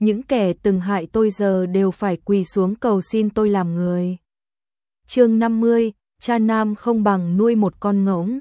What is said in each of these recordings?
những kẻ từng hại tôi giờ đều phải quỳ xuống cầu xin tôi làm người. Chương 50, cha nam không bằng nuôi một con ngỗng.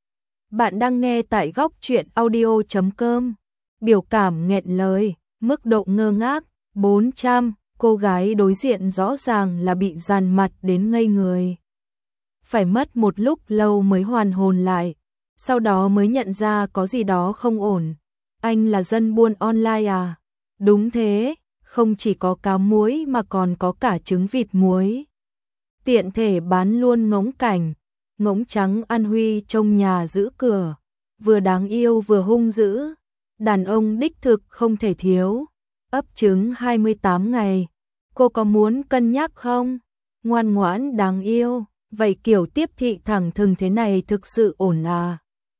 Bạn đang nghe tại góc truyện audio.com. Biểu cảm nghẹn lời, mức độ ngơ ngác, 400, cô gái đối diện rõ ràng là bị dàn mặt đến ngây người. Phải mất một lúc lâu mới hoàn hồn lại, sau đó mới nhận ra có gì đó không ổn. Anh là dân buôn online à? Đúng thế, không chỉ có cá muối mà còn có cả trứng vịt muối. Tiện thể bán luôn ngỗng cảnh, ngỗng trắng An Huy trông nhà giữ cửa, vừa đáng yêu vừa hung dữ, đàn ông đích thực không thể thiếu. Ấp trứng 28 ngày, cô có muốn cân nhắc không? Ngoan ngoãn đáng yêu, vậy kiểu tiếp thị thẳng thừng thế này thực sự ổn à?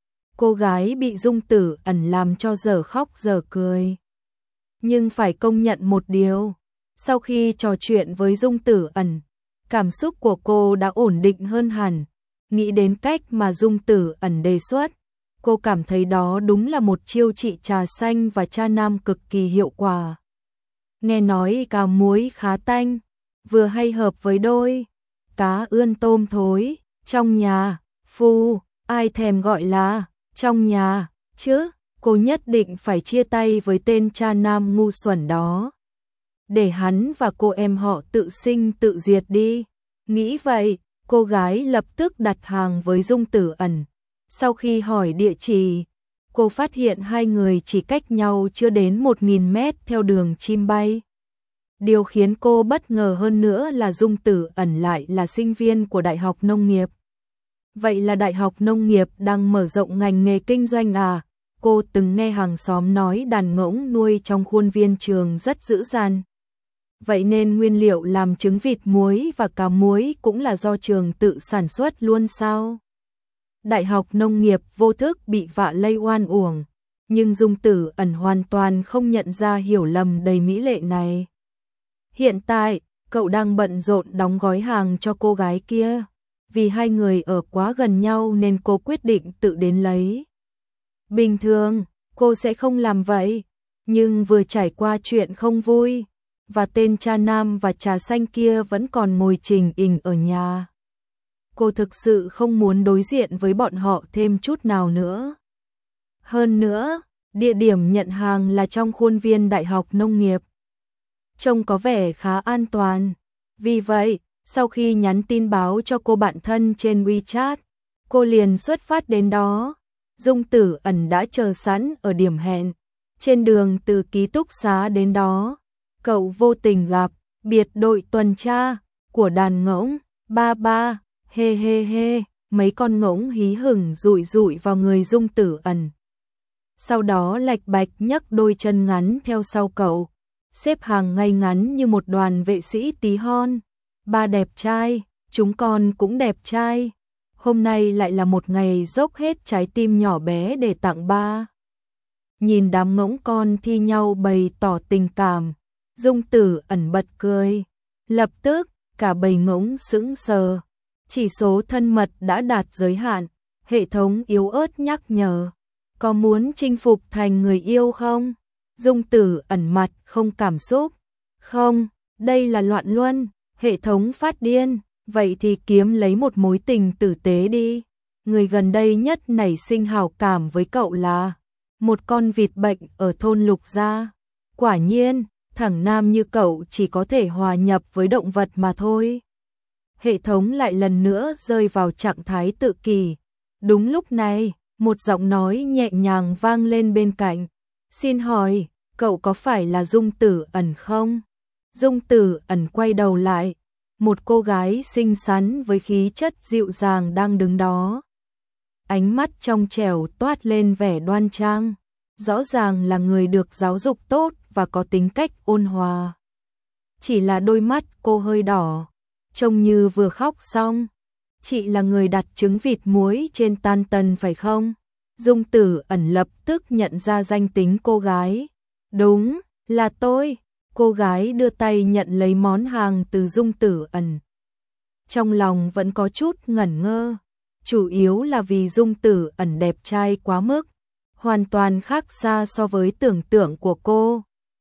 Cô gái bị Dung Tử Ẩn làm cho giờ khóc giờ cười. Nhưng phải công nhận một điều, sau khi trò chuyện với Dung Tử Ẩn, cảm xúc của cô đã ổn định hơn hẳn. Nghĩ đến cách mà Dung Tử Ẩn đề xuất, cô cảm thấy đó đúng là một chiêu trị trà xanh và cha nam cực kỳ hiệu quả. Nghe nói cá muối khá tanh, vừa hay hợp với đôi cá ươn tôm thối, trong nhà, phu, ai thèm gọi là trong nhà, chứ, cô nhất định phải chia tay với tên cha nam ngu xuẩn đó. Để hắn và cô em họ tự sinh tự diệt đi. Nghĩ vậy, cô gái lập tức đặt hàng với Dung Tử Ẩn. Sau khi hỏi địa chỉ, cô phát hiện hai người chỉ cách nhau chưa đến 1000 mét theo đường chim bay. Điều khiến cô bất ngờ hơn nữa là Dung Tử Ẩn lại là sinh viên của Đại học Nông nghiệp. Vậy là Đại học Nông nghiệp đang mở rộng ngành nghề kinh doanh à? Cô từng nghe hàng xóm nói đàn ngỗng nuôi trong khuôn viên trường rất dữ dằn. Vậy nên nguyên liệu làm trứng vịt muối và cá muối cũng là do trường tự sản xuất luôn sao? Đại học Nông nghiệp vô thức bị vạ lây oan uổng, nhưng Dung Tử Ẩn hoàn toàn không nhận ra hiểu lầm đầy mỹ lệ này. Hiện tại, cậu đang bận rộn đóng gói hàng cho cô gái kia. Vì hai người ở quá gần nhau nên cô quyết định tự đến lấy. Bình thường, cô sẽ không làm vậy, nhưng vừa trải qua chuyện không vui, và tên cha nam và trà xanh kia vẫn còn ngồi trình ình ở nhà. Cô thực sự không muốn đối diện với bọn họ thêm chút nào nữa. Hơn nữa, địa điểm nhận hàng là trong khuôn viên Đại học Nông nghiệp. Trông có vẻ khá an toàn. Vì vậy, sau khi nhắn tin báo cho cô bạn thân trên WeChat, cô liền xuất phát đến đó. Dung Tử Ẩn đã chờ sẵn ở điểm hẹn. Trên đường từ ký túc xá đến đó, cậu vô tình gặp biệt đội tuần tra của đàn ngỗng. Ba ba, hê hê hê, mấy con ngỗng hí hửng rụi rụi vào người Dung Tử Ẩn. Sau đó lạch bạch nhấc đôi chân ngắn theo sau cậu, xếp hàng ngay ngắn như một đoàn vệ sĩ tí hon. Ba đẹp trai, chúng con cũng đẹp trai. Hôm nay lại là một ngày dốc hết trái tim nhỏ bé để tặng ba. Nhìn đám ngỗng con thi nhau bày tỏ tình cảm, Dung Tử Ẩn bật cười. Lập tức, cả bầy ngỗng sững sờ. Chỉ số thân mật đã đạt giới hạn, hệ thống yếu ớt nhắc nhở. Có muốn chinh phục thành người yêu không? Dung Tử Ẩn mặt không cảm xúc. Không, đây là loạn luân. Hệ thống phát điên, vậy thì kiếm lấy một mối tình tử tế đi. Người gần đây nhất nảy sinh hảo cảm với cậu là một con vịt bệnh ở thôn Lục Gia. Quả nhiên, thằng nam như cậu chỉ có thể hòa nhập với động vật mà thôi. Hệ thống lại lần nữa rơi vào trạng thái tự kỷ. Đúng lúc này, một giọng nói nhẹ nhàng vang lên bên cạnh. Xin hỏi, cậu có phải là Dung Tử Ẩn không? Dung Tử Ẩn quay đầu lại, một cô gái xinh xắn với khí chất dịu dàng đang đứng đó. Ánh mắt trong trẻo toát lên vẻ đoan trang, rõ ràng là người được giáo dục tốt và có tính cách ôn hòa. Chỉ là đôi mắt cô hơi đỏ, trông như vừa khóc xong. Chị là người đặt trứng vịt muối trên Tan Tần phải không? Dung Tử Ẩn lập tức nhận ra danh tính cô gái. Đúng, là tôi. Cô gái đưa tay nhận lấy món hàng từ Dung Tử Ẩn. Trong lòng vẫn có chút ngẩn ngơ, chủ yếu là vì Dung Tử Ẩn đẹp trai quá mức, hoàn toàn khác xa so với tưởng tượng của cô.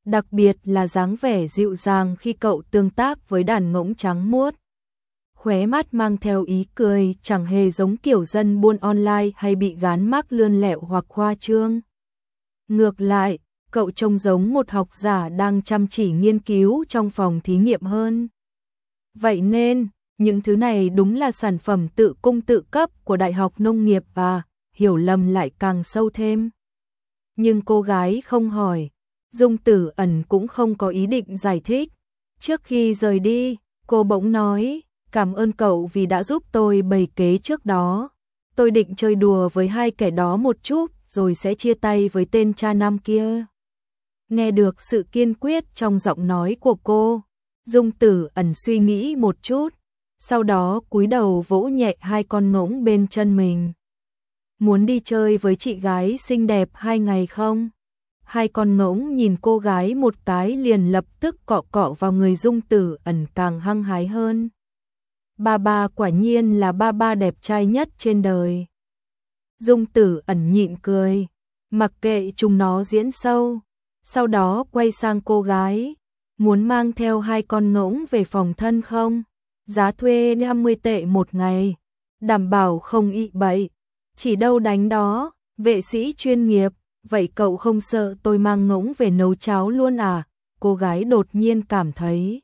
đặc biệt là dáng vẻ dịu dàng khi cậu tương tác với đàn ngỗng trắng muốt. Khóe mắt mang theo ý cười, chẳng hề giống kiểu dân buôn online hay bị gán mác lươn lẹo hoặc khoa trương. Ngược lại, cậu trông giống một học giả đang chăm chỉ nghiên cứu trong phòng thí nghiệm hơn. Vậy nên, những thứ này đúng là sản phẩm tự cung tự cấp của Đại học Nông nghiệp và hiểu lầm lại càng sâu thêm. Nhưng cô gái không hỏi, Dung Tử Ẩn cũng không có ý định giải thích. Trước khi rời đi, cô bỗng nói, cảm ơn cậu vì đã giúp tôi bày kế trước đó. Tôi định chơi đùa với hai kẻ đó một chút rồi sẽ chia tay với tên cha nam kia. Nghe được sự kiên quyết trong giọng nói của cô, Dung Tử Ẩn suy nghĩ một chút, sau đó cúi đầu vỗ nhẹ hai con ngỗng bên chân mình. Muốn đi chơi với chị gái xinh đẹp 2 ngày không? Hai con ngỗng nhìn cô gái một cái liền lập tức cọ cọ vào người Dung Tử Ẩn càng hăng hái hơn. Ba quả nhiên là ba đẹp trai nhất trên đời. Dung Tử Ẩn nhịn cười, mặc kệ chúng nó diễn sâu, sau đó quay sang cô gái, muốn mang theo hai con ngỗng về phòng thân không? Giá thuê 50 tệ một ngày, đảm bảo không ị bậy, chỉ đâu đánh đó, vệ sĩ chuyên nghiệp, vậy cậu không sợ tôi mang ngỗng về nấu cháo luôn à? Cô gái đột nhiên cảm thấy,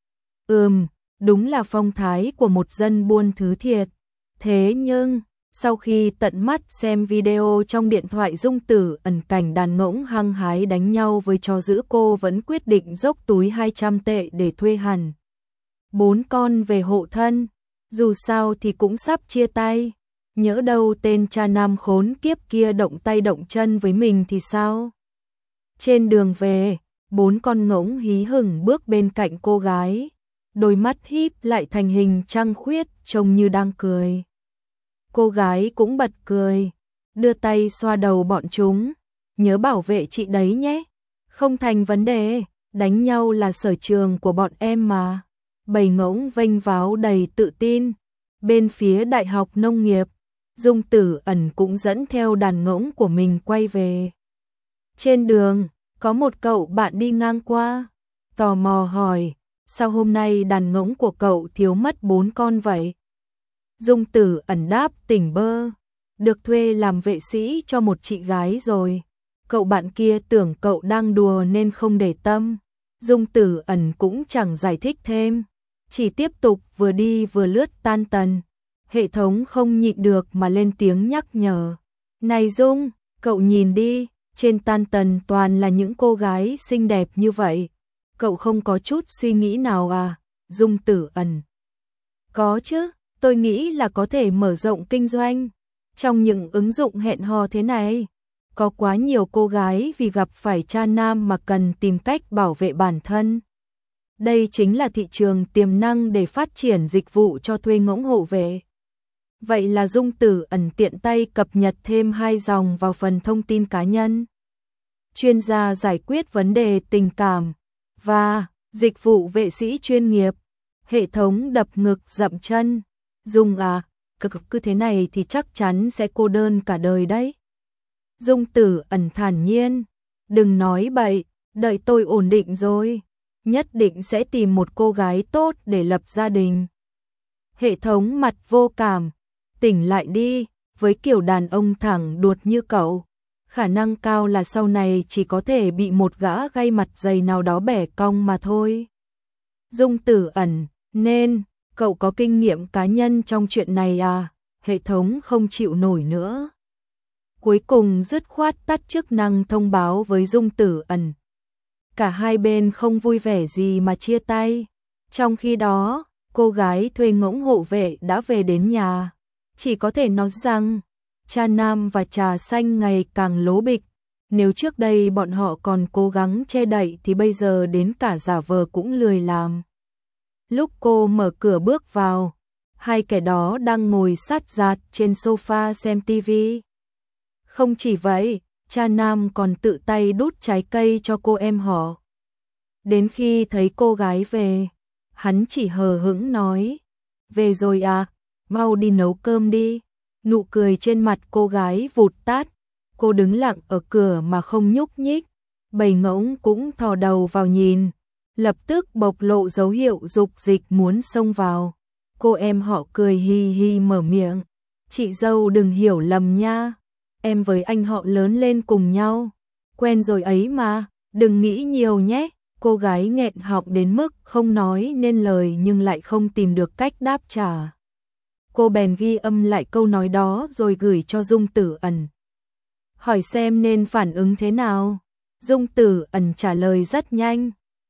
đúng là phong thái của một dân buôn thứ thiệt. Thế nhưng, sau khi tận mắt xem video trong điện thoại Dung Tử Ẩn cảnh đàn ngỗng hăng hái đánh nhau với chó dữ, cô vẫn quyết định dốc túi 200 tệ để thuê hẳn 4 con về hộ thân, dù sao thì cũng sắp chia tay, nhỡ đâu tên cha nam khốn kiếp kia động tay động chân với mình thì sao? Trên đường về, 4 con ngỗng hí hửng bước bên cạnh cô gái, đôi mắt híp lại thành hình trăng khuyết trông như đang cười. Cô gái cũng bật cười, đưa tay xoa đầu bọn chúng, nhớ bảo vệ chị đấy nhé, không thành vấn đề, đánh nhau là sở trường của bọn em mà. Bầy ngỗng vênh váo đầy tự tin. Bên phía Đại học Nông nghiệp, Dung Tử Ẩn cũng dẫn theo đàn ngỗng của mình quay về. Trên đường, có một cậu bạn đi ngang qua, tò mò hỏi, sao hôm nay đàn ngỗng của cậu thiếu mất 4 con vậy? Dung Tử Ẩn đáp tỉnh bơ, được thuê làm vệ sĩ cho một chị gái rồi. Cậu bạn kia tưởng cậu đang đùa nên không để tâm. Dung Tử Ẩn cũng chẳng giải thích thêm, chỉ tiếp tục vừa đi vừa lướt tan tần. Hệ thống không nhịn được mà lên tiếng nhắc nhở. Này Dung, cậu nhìn đi, trên tan tần toàn là những cô gái xinh đẹp như vậy. Cậu không có chút suy nghĩ nào à? Dung Tử Ẩn. Có chứ, tôi nghĩ là có thể mở rộng kinh doanh. Trong những ứng dụng hẹn hò thế này, có quá nhiều cô gái vì gặp phải cha nam mà cần tìm cách bảo vệ bản thân. Đây chính là thị trường tiềm năng để phát triển dịch vụ cho thuê ngỗng hộ vệ. Vậy là Dung Tử Ẩn tiện tay cập nhật thêm 2 dòng vào phần thông tin cá nhân. Chuyên gia giải quyết vấn đề tình cảm và dịch vụ vệ sĩ chuyên nghiệp. Hệ thống đập ngực dậm chân. Dung à, cứ thế này thì chắc chắn sẽ cô đơn cả đời đấy. Dung Tử Ẩn thản nhiên, đừng nói bậy, đợi tôi ổn định rồi, nhất định sẽ tìm một cô gái tốt để lập gia đình. Hệ thống mặt vô cảm, tỉnh lại đi, với kiểu đàn ông thẳng đuột như cậu, khả năng cao là sau này chỉ có thể bị một gã gay mặt dày nào đó bẻ cong mà thôi. Dung Tử Ẩn, nên, cậu có kinh nghiệm cá nhân trong chuyện này à? Hệ thống không chịu nổi nữa. Cuối cùng dứt khoát tắt chức năng thông báo với Dung Tử Ẩn. Cả hai bên không vui vẻ gì mà chia tay. Trong khi đó, cô gái thuê ngỗng hộ vệ đã về đến nhà. Chỉ có thể nói rằng, cha nam và trà xanh ngày càng lố bịch. Nếu trước đây bọn họ còn cố gắng che đậy thì bây giờ đến cả giả vờ cũng lười làm. Lúc cô mở cửa bước vào, hai kẻ đó đang ngồi sát giạt trên sofa xem tivi. Không chỉ vậy, cha nam còn tự tay đút trái cây cho cô em họ. Đến khi thấy cô gái về, hắn chỉ hờ hững nói, về rồi à, mau đi nấu cơm đi. Nụ cười trên mặt cô gái vụt tắt, cô đứng lặng ở cửa mà không nhúc nhích. bầy ngỗng cũng thò đầu vào nhìn, lập tức bộc lộ dấu hiệu dục dịch muốn xông vào. Cô em họ cười hi hi mở miệng, chị dâu đừng hiểu lầm nha, em với anh họ lớn lên cùng nhau, quen rồi ấy mà, đừng nghĩ nhiều nhé. Cô gái nghẹn họng đến mức không nói nên lời nhưng lại không tìm được cách đáp trả. Cô bèn ghi âm lại câu nói đó rồi gửi cho Dung Tử Ẩn. Hỏi xem nên phản ứng thế nào. Dung Tử Ẩn trả lời rất nhanh.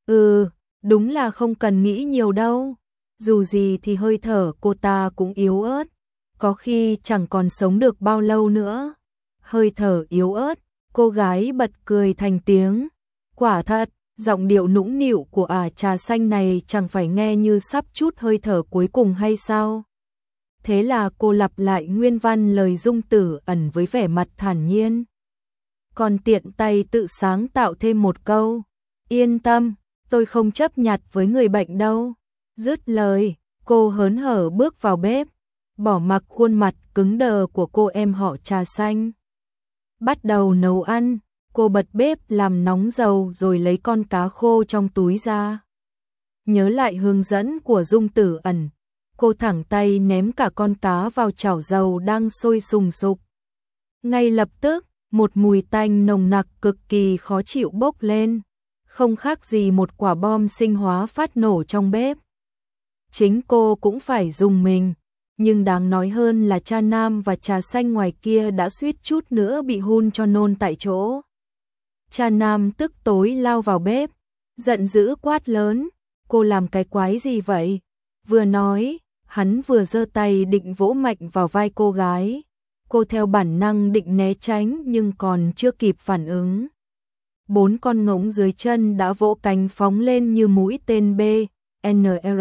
Đúng là không cần nghĩ nhiều đâu. Dù gì thì hơi thở cô ta cũng yếu ớt. Có khi chẳng còn sống được bao lâu nữa. Hơi thở yếu ớt, cô gái bật cười thành tiếng. Quả thật, giọng điệu nũng nịu của trà xanh này chẳng phải nghe như sắp trút hơi thở cuối cùng hay sao? Thế là cô lặp lại nguyên văn lời Dung Tử Ẩn với vẻ mặt thản nhiên. Còn tiện tay tự sáng tạo thêm một câu. Yên tâm, tôi không chấp nhặt với người bệnh đâu. Dứt lời, cô hớn hở bước vào bếp, bỏ mặc khuôn mặt cứng đờ của cô em họ trà xanh. Bắt đầu nấu ăn, cô bật bếp làm nóng dầu rồi lấy con cá khô trong túi ra. Nhớ lại hướng dẫn của Dung Tử Ẩn, cô thẳng tay ném cả con cá vào chảo dầu đang sôi sùng sục. Ngay lập tức, một mùi tanh nồng nặc cực kỳ khó chịu bốc lên, không khác gì một quả bom sinh hóa phát nổ trong bếp. Chính cô cũng phải dùng mình, nhưng đáng nói hơn là cha Nam và trà xanh ngoài kia đã suýt chút nữa bị hun cho nôn tại chỗ. Cha Nam tức tối lao vào bếp, giận dữ quát lớn, cô làm cái quái gì vậy? Vừa nói, hắn vừa giơ tay định vỗ mạnh vào vai cô gái. Cô theo bản năng định né tránh nhưng còn chưa kịp phản ứng. 4 con ngỗng dưới chân đã vỗ cánh phóng lên như mũi tên BNR.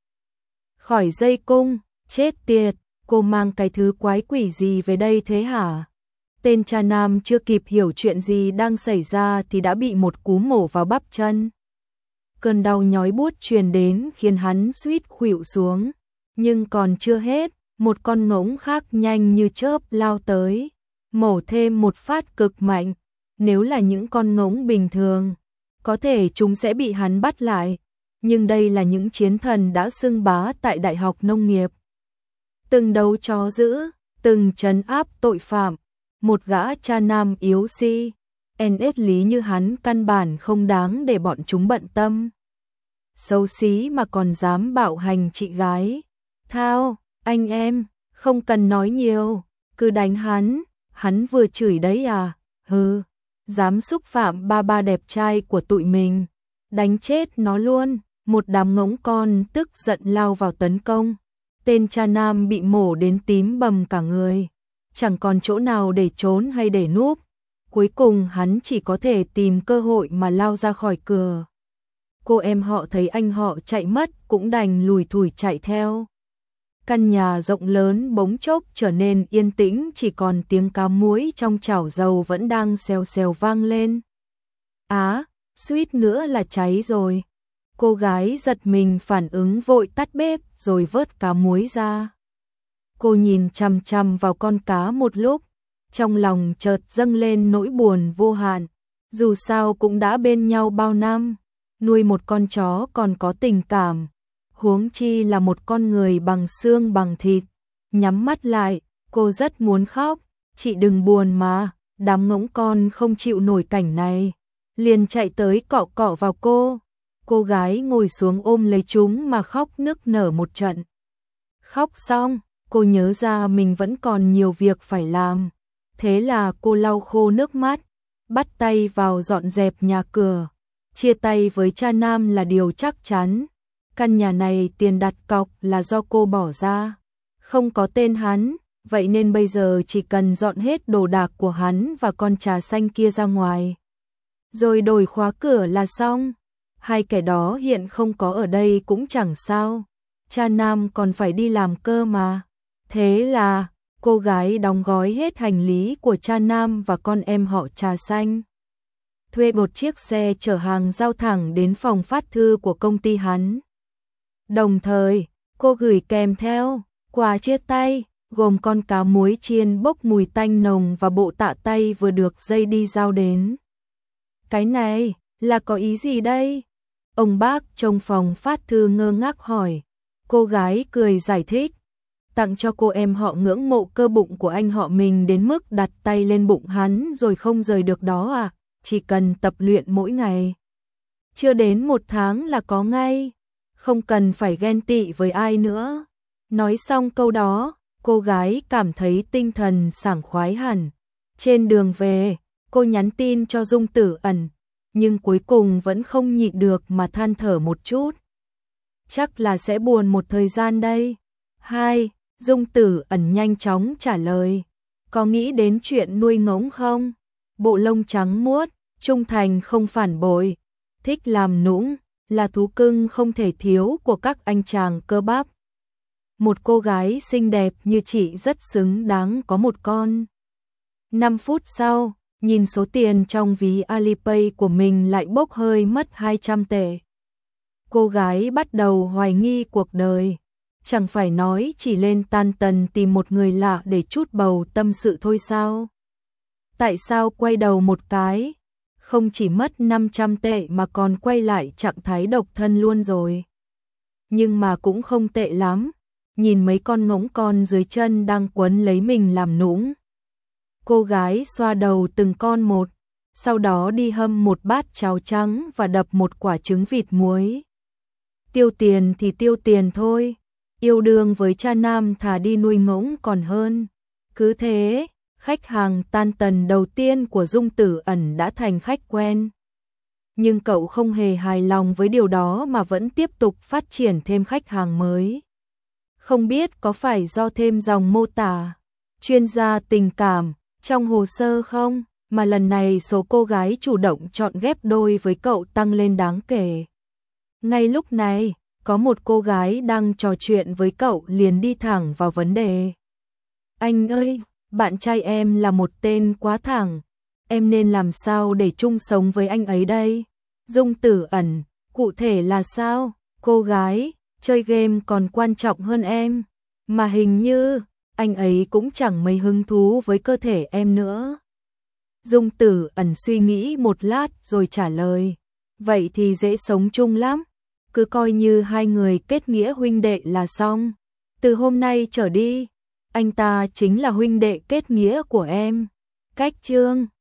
Khỏi dây cung, chết tiệt, cô mang cái thứ quái quỷ gì về đây thế hả? Tên cha Nam chưa kịp hiểu chuyện gì đang xảy ra thì đã bị một cú mổ vào bắp chân. Cơn đau nhói buốt truyền đến khiến hắn suýt khuỵu xuống. Nhưng còn chưa hết, một con ngỗng khác nhanh như chớp lao tới, mổ thêm một phát cực mạnh. Nếu là những con ngỗng bình thường, có thể chúng sẽ bị hắn bắt lại. Nhưng đây là những chiến thần đã xưng bá tại Đại học Nông nghiệp. Từng đấu chó dữ, từng trấn áp tội phạm. Một gã cha Nam yếu si, NS lý như hắn căn bản không đáng để bọn chúng bận tâm. Xấu xí mà còn dám bạo hành chị gái. Thao, anh em, không cần nói nhiều, cứ đánh hắn vừa chửi đấy à, hừ, dám xúc phạm ba đẹp trai của tụi mình, đánh chết nó luôn. Một đám ngỗng con tức giận lao vào tấn công. Tên cha Nam bị mổ đến tím bầm cả người, chẳng còn chỗ nào để trốn hay để núp. Cuối cùng hắn chỉ có thể tìm cơ hội mà lao ra khỏi cửa. Cô em họ thấy anh họ chạy mất cũng đành lủi thủi chạy theo. Căn nhà rộng lớn bỗng chốc trở nên yên tĩnh, chỉ còn tiếng cá muối trong chảo dầu vẫn đang xèo xèo vang lên. Suýt nữa là cháy rồi. Cô gái giật mình phản ứng vội tắt bếp rồi vớt cá muối ra. Cô nhìn chằm chằm vào con cá một lúc, trong lòng chợt dâng lên nỗi buồn vô hạn. Dù sao cũng đã bên nhau bao năm, nuôi một con chó còn có tình cảm, huống chi là một con người bằng xương bằng thịt. Nhắm mắt lại, cô rất muốn khóc. Chị đừng buồn mà. Đám ngỗng con không chịu nổi cảnh này, liền chạy tới cọ cọ vào cô. Cô gái ngồi xuống ôm lấy chúng mà khóc nức nở một trận. Khóc xong, cô nhớ ra mình vẫn còn nhiều việc phải làm. Thế là cô lau khô nước mắt, bắt tay vào dọn dẹp nhà cửa. Chia tay với cha Nam là điều chắc chắn. Căn nhà này tiền đặt cọc là do cô bỏ ra, không có tên hắn, vậy nên bây giờ chỉ cần dọn hết đồ đạc của hắn và con trà xanh kia ra ngoài, rồi đổi khóa cửa là xong. Hai kẻ đó hiện không có ở đây cũng chẳng sao, cha Nam còn phải đi làm cơ mà. Thế là cô gái đóng gói hết hành lý của cha Nam và con em họ trà xanh, thuê một chiếc xe chở hàng giao thẳng đến phòng phát thư của công ty hắn. Đồng thời, cô gửi kèm theo quà chia tay, gồm con cá muối chiên bốc mùi tanh nồng và bộ tạ tay vừa được dây đi giao đến. Cái này, là có ý gì đây? Ông bác trong phòng phát thư ngơ ngác hỏi. Cô gái cười giải thích. Tặng cho cô em họ ngưỡng mộ cơ bụng của anh họ mình đến mức đặt tay lên bụng hắn rồi không rời được đó à? Chỉ cần tập luyện mỗi ngày. Chưa đến 1 tháng là có ngay. Không cần phải ghen tị với ai nữa. Nói xong câu đó, cô gái cảm thấy tinh thần sảng khoái hẳn. Trên đường về, cô nhắn tin cho Dung Tử Ẩn, nhưng cuối cùng vẫn không nhịn được mà than thở một chút. Chắc là sẽ buồn một thời gian đây. 2. Dung Tử Ẩn nhanh chóng trả lời. Có nghĩ đến chuyện nuôi ngỗng không? Bộ lông trắng muốt, trung thành không phản bội, thích làm nũng, là thú cưng không thể thiếu của các anh chàng cơ bắp. Một cô gái xinh đẹp như chị rất xứng đáng có một con. 5 phút sau, nhìn số tiền trong ví Alipay của mình lại bốc hơi mất 200 tệ. Cô gái bắt đầu hoài nghi cuộc đời. Chẳng phải nói chỉ lên Tan Tần tìm một người lạ để trút bầu tâm sự thôi sao? Tại sao quay đầu một cái, không chỉ mất 500 tệ mà còn quay lại trạng thái độc thân luôn rồi? Nhưng mà cũng không tệ lắm, nhìn mấy con ngỗng con dưới chân đang quấn lấy mình làm nũng. Cô gái xoa đầu từng con một, sau đó đi hâm một bát cháo trắng và đập một quả trứng vịt muối. Tiêu tiền thì tiêu tiền thôi, yêu đương với cha nam thà đi nuôi ngỗng còn hơn. Cứ thế, khách hàng Tan Tần đầu tiên của Dung Tử Ẩn đã thành khách quen. Nhưng cậu không hề hài lòng với điều đó mà vẫn tiếp tục phát triển thêm khách hàng mới. Không biết có phải do thêm dòng mô tả chuyên gia tình cảm trong hồ sơ không, mà lần này số cô gái chủ động chọn ghép đôi với cậu tăng lên đáng kể. Ngay lúc này, có một cô gái đang trò chuyện với cậu liền đi thẳng vào vấn đề. Anh ơi, bạn trai em là một tên quá thẳng, em nên làm sao để chung sống với anh ấy đây? Dung Tử Ẩn, cụ thể là sao? Cô gái, chơi game còn quan trọng hơn em, mà hình như anh ấy cũng chẳng mấy hứng thú với cơ thể em nữa. Dung Tử Ẩn suy nghĩ một lát rồi trả lời, vậy thì dễ sống chung lắm, cứ coi như hai người kết nghĩa huynh đệ là xong. Từ hôm nay trở đi, anh ta chính là huynh đệ kết nghĩa của em. Cách chương